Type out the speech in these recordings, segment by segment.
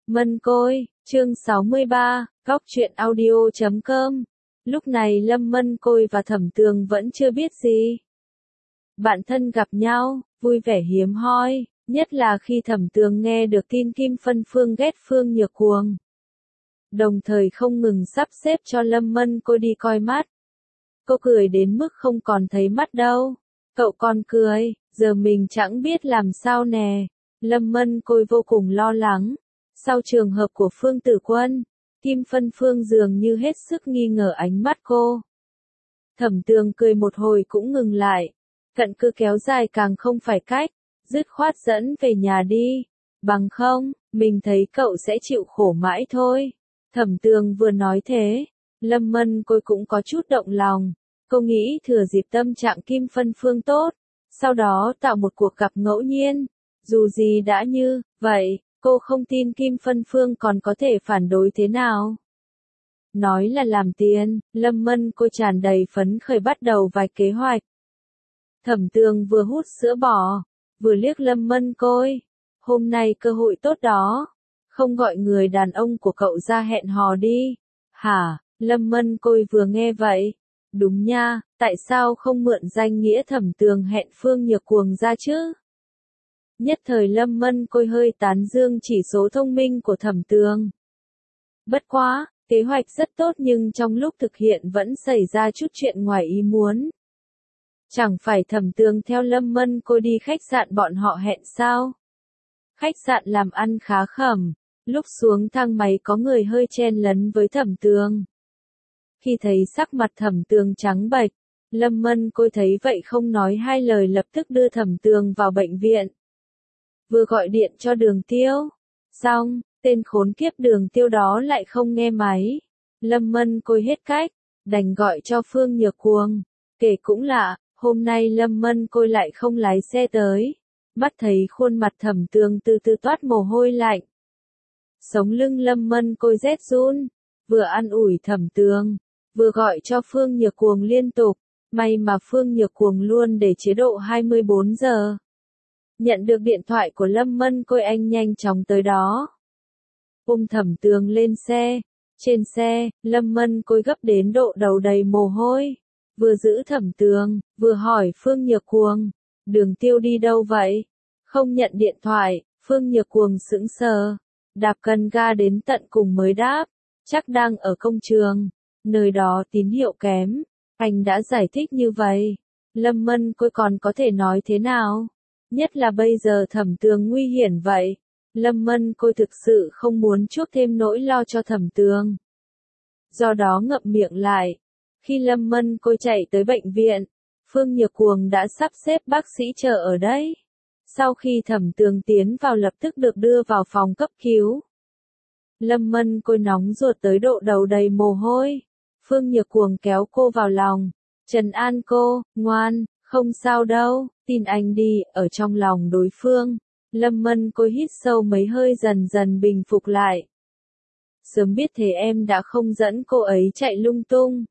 Mân Côi, chương 63, Góc truyện audio.com. Lúc này Lâm Mân Côi và Thẩm Tường vẫn chưa biết gì. Bạn thân gặp nhau, vui vẻ hiếm hoi, nhất là khi Thẩm Tường nghe được tin Kim Phân Phương ghét Phương Nhược Cuồng. Đồng thời không ngừng sắp xếp cho Lâm Mân Côi đi coi mắt. Cô cười đến mức không còn thấy mắt đâu. Cậu còn cười, giờ mình chẳng biết làm sao nè. Lâm Mân Côi vô cùng lo lắng. Sau trường hợp của Phương Tử Quân, Kim Phân Phương dường như hết sức nghi ngờ ánh mắt cô. Thẩm Tường cười một hồi cũng ngừng lại. Cận cứ kéo dài càng không phải cách, dứt khoát dẫn về nhà đi. Bằng không, mình thấy cậu sẽ chịu khổ mãi thôi. Thẩm Tường vừa nói thế, Lâm Mân Côi cũng có chút động lòng. Cô nghĩ thừa dịp tâm trạng Kim Phân Phương tốt, sau đó tạo một cuộc gặp ngẫu nhiên. Dù gì đã như vậy, cô không tin Kim Phân Phương còn có thể phản đối thế nào. Nói là làm tiền, Lâm Mân Côi tràn đầy phấn khởi bắt đầu vài kế hoạch. Thẩm Tường vừa hút sữa bò, vừa liếc Lâm Mân Côi. Hôm nay cơ hội tốt đó, không gọi người đàn ông của cậu ra hẹn hò đi. Hả? Lâm Mân Côi vừa nghe vậy. Đúng nha, tại sao không mượn danh nghĩa Thẩm Tường hẹn Phương Nhược Cuồng ra chứ? Nhất thời Lâm Mân Côi hơi tán dương chỉ số thông minh của Thẩm Tường. Bất quá, kế hoạch rất tốt nhưng trong lúc thực hiện vẫn xảy ra chút chuyện ngoài ý muốn. Chẳng phải Thẩm Tường theo Lâm Mân Côi đi khách sạn bọn họ hẹn sao? Khách sạn làm ăn khá khẩm, lúc xuống thang máy có người hơi chen lấn với Thẩm Tường. Khi thấy sắc mặt Thẩm Tường trắng bệch, Lâm Mân Côi thấy vậy không nói hai lời lập tức đưa Thẩm Tường vào bệnh viện. Vừa gọi điện cho Đường Tiêu. Xong, tên khốn kiếp Đường Tiêu đó lại không nghe máy. Lâm Mân Côi hết cách, đành gọi cho Phương Nhược Cuồng. Kể cũng lạ, hôm nay Lâm Mân Côi lại không lái xe tới. Mắt thấy khuôn mặt Thẩm Tường từ từ toát mồ hôi lạnh. Sống lưng Lâm Mân Côi rét run, vừa an ủi Thẩm Tường, vừa gọi cho Phương Nhược Cuồng liên tục. May mà Phương Nhược Cuồng luôn để chế độ 24 giờ. Nhận được điện thoại của Lâm Mân Côi anh nhanh chóng tới đó. Ôm Thẩm Tường lên xe. Trên xe, Lâm Mân Côi gấp đến độ đầu đầy mồ hôi. Vừa giữ Thẩm Tường, vừa hỏi Phương Nhược Cuồng. Đường Tiêu đi đâu vậy? Không nhận điện thoại, Phương Nhược Cuồng sững sờ. Đạp cần ga đến tận cùng mới đáp. Chắc đang ở công trường. Nơi đó tín hiệu kém. Anh đã giải thích như vậy. Lâm Mân Côi còn có thể nói thế nào? Nhất là bây giờ Thẩm Tường nguy hiểm vậy. Lâm Mân Côi thực sự không muốn chuốc thêm nỗi lo cho Thẩm Tường. Do đó ngậm miệng lại. Khi Lâm Mân Côi chạy tới bệnh viện, Phương Nhược Cuồng đã sắp xếp bác sĩ chờ ở đấy. Sau khi Thẩm Tường tiến vào lập tức được đưa vào phòng cấp cứu. Lâm Mân Côi nóng ruột tới độ đầu đầy mồ hôi. Phương Nhược Cuồng kéo cô vào lòng. Trấn an cô, ngoan, không sao đâu, tin anh đi, ở trong lòng đối phương. Lâm Mân Côi hít sâu mấy hơi dần dần bình phục lại. Sớm biết thế em đã không dẫn cô ấy chạy lung tung.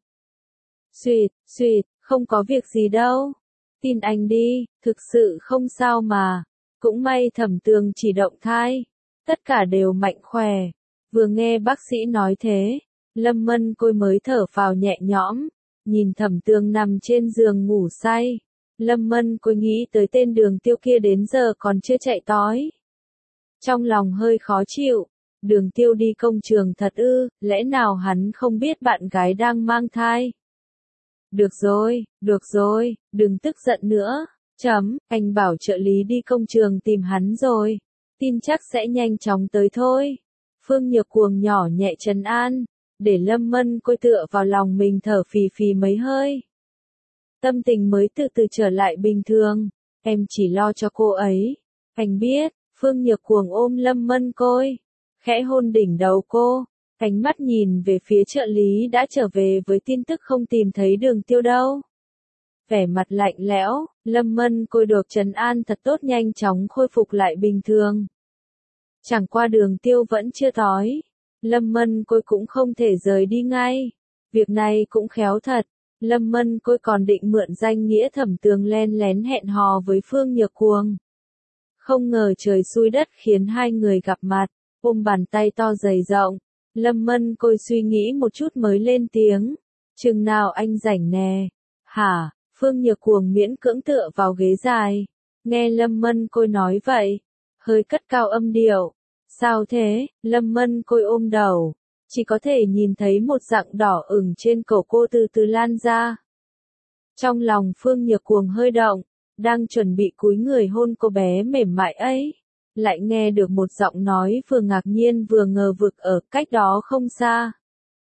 Xuyệt, không có việc gì đâu. Tin anh đi, thực sự không sao mà. Cũng may Thẩm Tường chỉ động thai. Tất cả đều mạnh khỏe. Vừa nghe bác sĩ nói thế, Lâm Mân Côi mới thở phào nhẹ nhõm. Nhìn Thẩm Tường nằm trên giường ngủ say. Lâm Mân Côi nghĩ tới tên Đường Tiêu kia đến giờ còn chưa chạy tói. Trong lòng hơi khó chịu. Đường Tiêu đi công trường thật ư, lẽ nào hắn không biết bạn gái đang mang thai? Được rồi, đừng tức giận nữa. Anh bảo trợ lý đi công trường tìm hắn rồi. Tin chắc sẽ nhanh chóng tới thôi. Phương Nhược Cuồng nhỏ nhẹ trấn an, để Lâm Mân Côi tựa vào lòng mình thở phì phì mấy hơi. Tâm tình mới từ từ trở lại bình thường. Em chỉ lo cho cô ấy. Anh biết. Phương Nhược Cuồng ôm Lâm Mân Côi, khẽ hôn đỉnh đầu cô. Ánh mắt nhìn về phía trợ lý đã trở về với tin tức không tìm thấy Đường Tiêu đâu. Vẻ mặt lạnh lẽo, Lâm Mân Côi được trấn an thật tốt nhanh chóng khôi phục lại bình thường. Chẳng qua Đường Tiêu vẫn chưa tối. Lâm Mân Côi cũng không thể rời đi ngay. Việc này cũng khéo thật. Lâm Mân Côi còn định mượn danh nghĩa Thẩm Tường len lén hẹn hò với Phương Nhược Cuồng. Không ngờ trời xui đất khiến hai người gặp mặt. ôm bàn tay to dày rộng. Lâm Mân Côi suy nghĩ một chút mới lên tiếng. Chừng nào anh rảnh nè? Hả? Phương Nhược Cuồng miễn cưỡng tựa vào ghế dài. Nghe Lâm Mân Côi nói vậy, hơi cất cao âm điệu. Sao thế? Lâm Mân Côi ôm đầu. Chỉ có thể nhìn thấy một dặng đỏ ửng trên cổ cô từ từ lan ra. Trong lòng Phương Nhược Cuồng hơi động, đang chuẩn bị cúi người hôn cô bé mềm mại ấy. Lại nghe được một giọng nói vừa ngạc nhiên vừa ngờ vực ở cách đó không xa.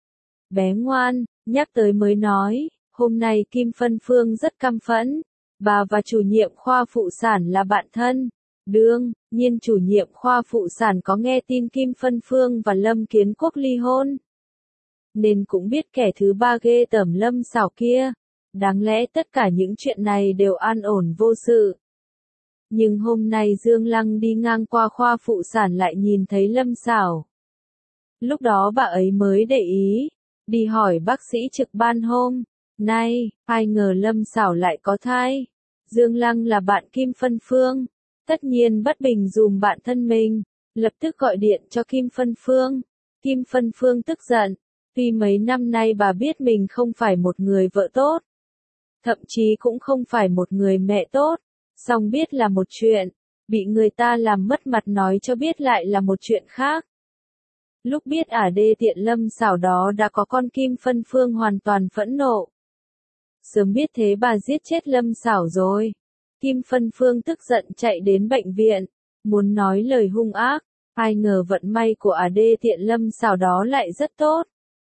Bé ngoan, nhắc tới mới nói, hôm nay Kim Phân Phương rất căm phẫn. Bà và chủ nhiệm khoa phụ sản là bạn thân. Đương nhiên chủ nhiệm khoa phụ sản có nghe tin Kim Phân Phương và Lâm Kiến Quốc ly hôn. Nên cũng biết kẻ thứ ba ghê tởm Lâm Sảo kia. Đáng lẽ tất cả những chuyện này đều an ổn vô sự. Nhưng hôm nay Dương Lăng đi ngang qua khoa phụ sản lại nhìn thấy Lâm Sảo. Lúc đó bà ấy mới để ý, đi hỏi bác sĩ trực ban hôm nay, ai ngờ Lâm Sảo lại có thai. Dương Lăng là bạn Kim Phân Phương, tất nhiên bất bình dùm bạn thân mình, lập tức gọi điện cho Kim Phân Phương. Kim Phân Phương tức giận, tuy mấy năm nay bà biết mình không phải một người vợ tốt, thậm chí cũng không phải một người mẹ tốt, song biết là một chuyện, bị người ta làm mất mặt nói cho biết lại là một chuyện khác. Lúc biết đê tiện Lâm Sảo đó đã có con Kim Phân Phương hoàn toàn phẫn nộ. Sớm biết thế bà giết chết Lâm Sảo rồi. Kim Phân Phương tức giận chạy đến bệnh viện, muốn nói lời hung ác, ai ngờ vận may của đê tiện Lâm Sảo đó lại rất tốt.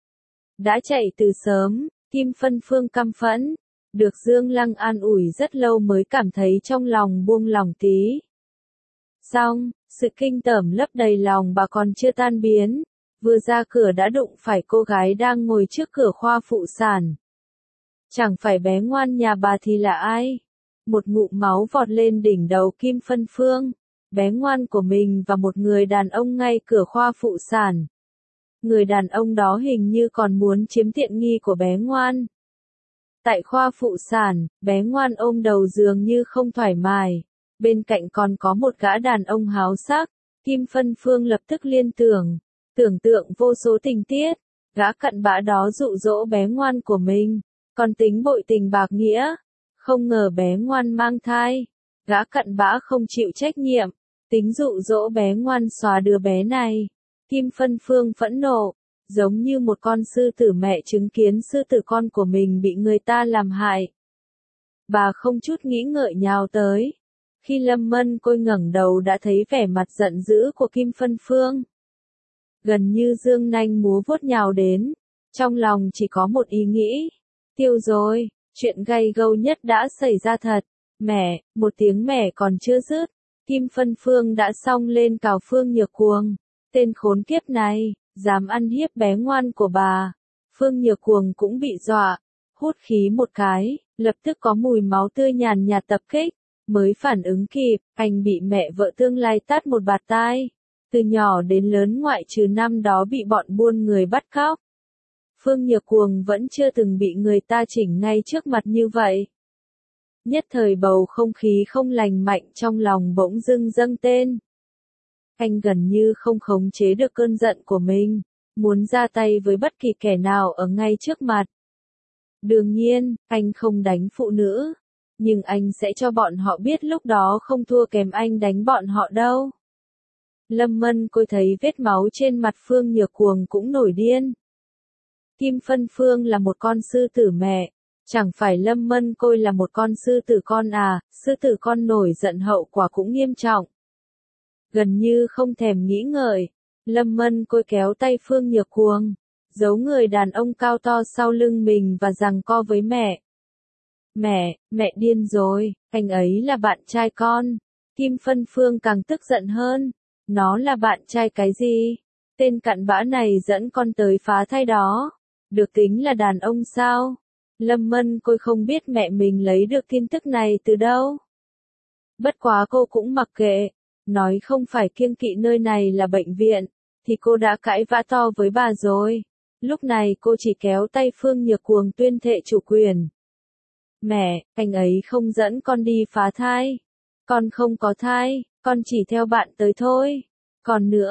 Đã chạy từ sớm, Kim Phân Phương căm phẫn, được Dương Lăng an ủi rất lâu mới cảm thấy trong lòng buông lòng tí. Xong, sự kinh tởm lấp đầy lòng bà còn chưa tan biến, vừa ra cửa đã đụng phải cô gái đang ngồi trước cửa khoa phụ sản. Chẳng phải bé ngoan nhà bà thì là ai? Một ngụm máu vọt lên đỉnh đầu Kim Phân Phương, bé ngoan của mình và một người đàn ông ngay cửa khoa phụ sản. Người đàn ông đó hình như còn muốn chiếm tiện nghi của bé ngoan. Tại khoa phụ sản, bé ngoan ôm đầu dường như không thoải mái. Bên cạnh còn có một gã đàn ông háo sắc. Kim Phân Phương lập tức liên tưởng tượng vô số tình tiết. Gã cặn bã đó dụ dỗ bé ngoan của mình, còn tính bội tình bạc nghĩa. Không ngờ bé ngoan mang thai. Gã cặn bã không chịu trách nhiệm, tính dụ dỗ bé ngoan xóa đứa bé này. Kim Phân Phương phẫn nộ, giống như một con sư tử mẹ chứng kiến sư tử con của mình bị người ta làm hại. Bà không chút nghĩ ngợi nhào tới. Khi Lâm Mân Côi ngẩng đầu đã thấy vẻ mặt giận dữ của Kim Phân Phương. Gần như dương nanh múa vuốt nhào đến, trong lòng chỉ có một ý nghĩ. Tiêu rồi, chuyện gay gâu nhất đã xảy ra thật. Mẹ, một tiếng mẹ còn chưa dứt, Kim Phân Phương đã xông lên cào Phương Nhược Cuồng. Tên khốn kiếp này, dám ăn hiếp bé ngoan của bà. Phương Nhược Cuồng cũng bị dọa, hút khí một cái, lập tức có mùi máu tươi nhàn nhạt tập kích, mới phản ứng kịp, anh bị mẹ vợ tương lai tát một bạt tai. Từ nhỏ đến lớn ngoại trừ năm đó bị bọn buôn người bắt cóc, Phương Nhược Cuồng vẫn chưa từng bị người ta chỉnh ngay trước mặt như vậy. Nhất thời bầu không khí không lành mạnh trong lòng bỗng dưng dâng tên. Anh gần như không khống chế được cơn giận của mình, muốn ra tay với bất kỳ kẻ nào ở ngay trước mặt. Đương nhiên, anh không đánh phụ nữ, nhưng anh sẽ cho bọn họ biết lúc đó không thua kém anh đánh bọn họ đâu. Lâm Mân Côi thấy vết máu trên mặt Phương Nhược Cuồng cũng nổi điên. Kim Phân Phương là một con sư tử mẹ, chẳng phải Lâm Mân Côi là một con sư tử con à, sư tử con nổi giận hậu quả cũng nghiêm trọng. Gần như không thèm nghĩ ngợi, Lâm Mân Côi kéo tay Phương Nhược Cuồng, giấu người đàn ông cao to sau lưng mình và giằng co với mẹ. Mẹ điên rồi, anh ấy là bạn trai con. Kim Phân Phương càng tức giận hơn, nó là bạn trai cái gì? Tên cặn bã này dẫn con tới phá thai đó, được tính là đàn ông sao? Lâm Mân Côi không biết mẹ mình lấy được tin tức này từ đâu. Bất quá cô cũng mặc kệ. Nói không phải kiêng kỵ nơi này là bệnh viện, thì cô đã cãi vã to với bà rồi. Lúc này cô chỉ kéo tay Phương Nhược Cuồng tuyên thệ chủ quyền. Mẹ, anh ấy không dẫn con đi phá thai. Con không có thai, con chỉ theo bạn tới thôi. Còn nữa,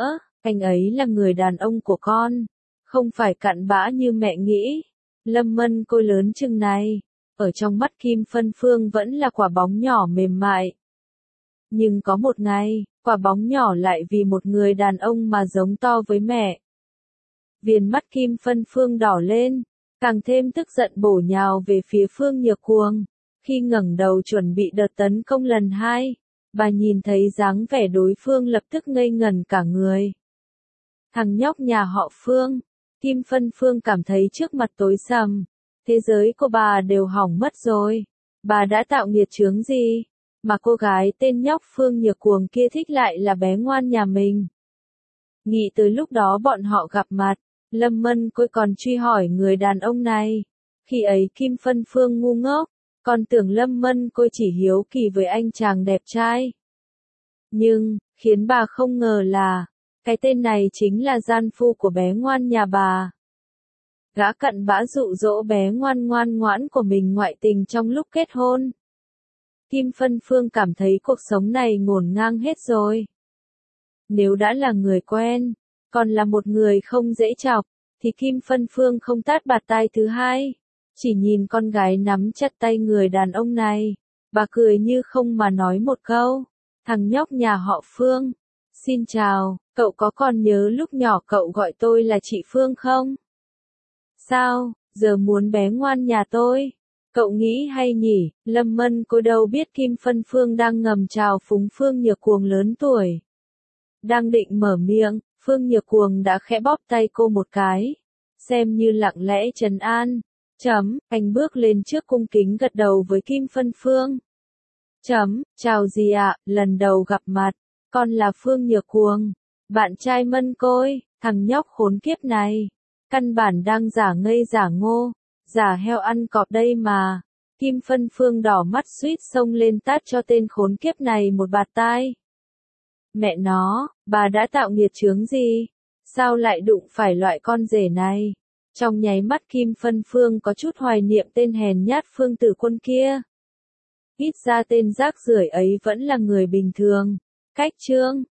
Anh ấy là người đàn ông của con, không phải cặn bã như mẹ nghĩ. Lâm Mân Côi lớn chừng này, ở trong mắt Kim Phân Phương vẫn là quả bóng nhỏ mềm mại. Nhưng có một ngày, quả bóng nhỏ lại vì một người đàn ông mà giống to với mẹ. Viền mắt Kim Phân Phương đỏ lên, càng thêm tức giận bổ nhào về phía Phương Nhược Cuồng. Khi ngẩng đầu chuẩn bị đợt tấn công lần 2, bà nhìn thấy dáng vẻ đối phương lập tức ngây ngẩn cả người. Thằng nhóc nhà họ Phương, Kim Phân Phương cảm thấy trước mặt tối sầm, thế giới của bà đều hỏng mất rồi. Bà đã tạo nghiệt chướng gì, mà cô gái tên nhóc Phương Nhược Cuồng kia thích lại là bé ngoan nhà mình. Nghĩ tới lúc đó bọn họ gặp mặt, Lâm Mân Côi còn truy hỏi người đàn ông này. Khi ấy Kim Phân Phương ngu ngốc, còn tưởng Lâm Mân Côi chỉ hiếu kỳ với anh chàng đẹp trai. Nhưng, khiến bà không ngờ là, cái tên này chính là gian phu của bé ngoan nhà bà. Gã cặn bã dụ dỗ bé ngoan ngoan ngoãn của mình ngoại tình trong lúc kết hôn. Kim Phân Phương cảm thấy cuộc sống này ngổn ngang hết rồi. Nếu đã là người quen, còn là một người không dễ chọc, thì Kim Phân Phương không tát bạt tai thứ hai. Chỉ nhìn con gái nắm chặt tay người đàn ông này, bà cười như không mà nói một câu. Thằng nhóc nhà họ Phương, xin chào, cậu có còn nhớ lúc nhỏ cậu gọi tôi là chị Phương không? Sao, giờ muốn bé ngoan nhà tôi? Cậu nghĩ hay nhỉ? Lâm Mân Côi đâu biết Kim Phân Phương đang ngầm chào phúng Phương Nhược Cuồng lớn tuổi. Đang định mở miệng, Phương Nhược Cuồng đã khẽ bóp tay cô một cái, xem như lặng lẽ trấn an. Anh bước lên trước cung kính gật đầu với Kim Phân Phương. Chào dì ạ, lần đầu gặp mặt, con là Phương Nhược Cuồng, bạn trai Mân Côi, thằng nhóc khốn kiếp này, căn bản đang giả ngây giả ngô, giả heo ăn cọp đây mà. Kim Phân Phương đỏ mắt suýt xông lên tát cho tên khốn kiếp này một bạt tai. Mẹ nó, bà đã tạo nghiệt chướng gì? Sao lại đụng phải loại con rể này? Trong nháy mắt Kim Phân Phương có chút hoài niệm tên hèn nhát Phương Tử Quân kia. Ít ra tên rác rưởi ấy vẫn là người bình thường. Cách chương